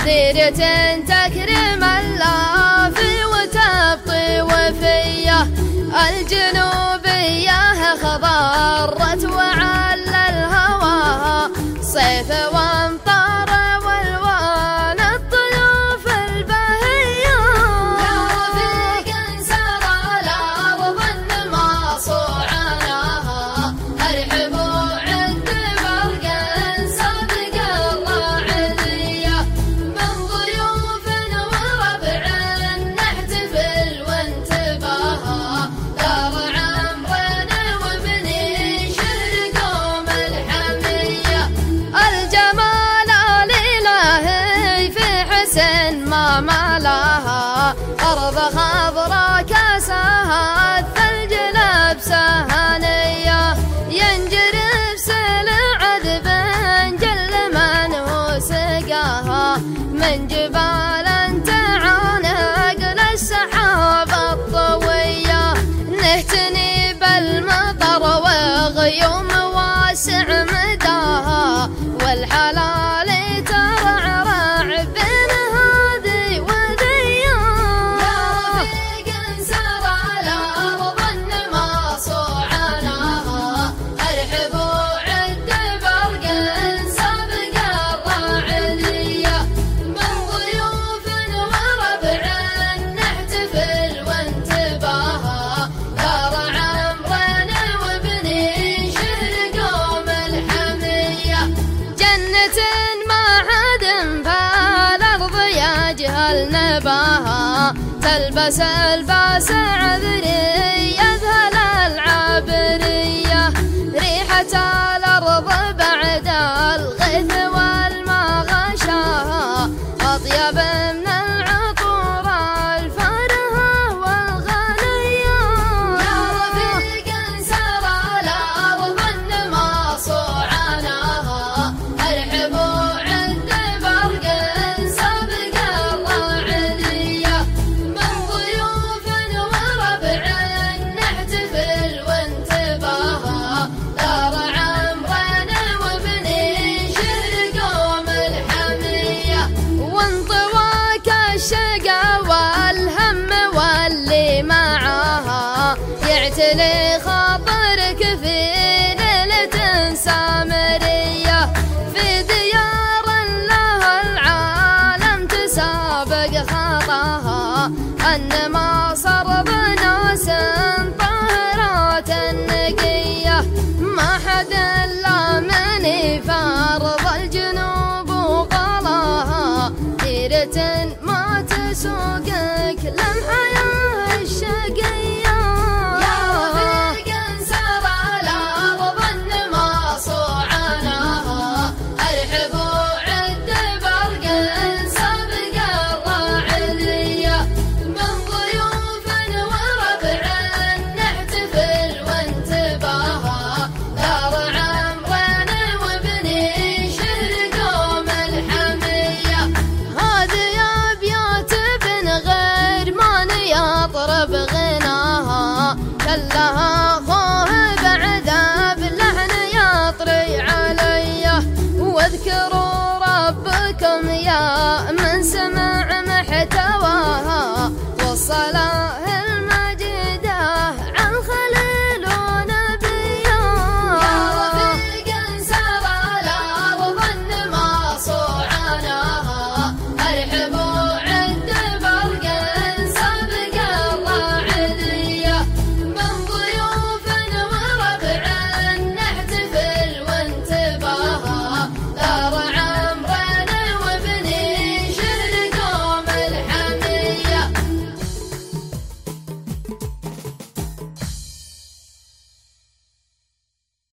ديرة تكرم اللافي وتبطي وفيه الجنوبية خضرت وعلى الهوى صيف وامطار والوان الطيوف البهية يا رفيق انسر الارض ما صوعناها ارحب وعد برق صدق الراعدية من ضيوف وربع نحتفل وانتباها دار عمرنا وبنشر قوم الحمية الجمال الإلهي في حسن ما ملاها أرض خضرا كاسها الثلج لبسها نية ينجرف سل عذب جل من هو سقاها من جبال تعانق للسحاب الطوية نهتني بالمطر وغيوم واسع مداها والحلال ترعرع بين هذه وذي يا رفيق انسر الارض ما صوعناها ارحب وعد برق سابق الراعدية من ضيوف وربع نحتفل وانتباها دار عمرنا وبنشر قوم الحمية جنة ما عاد فالأرض يجهل نباها تلبس الباس عذري يذهل العابرية ريحة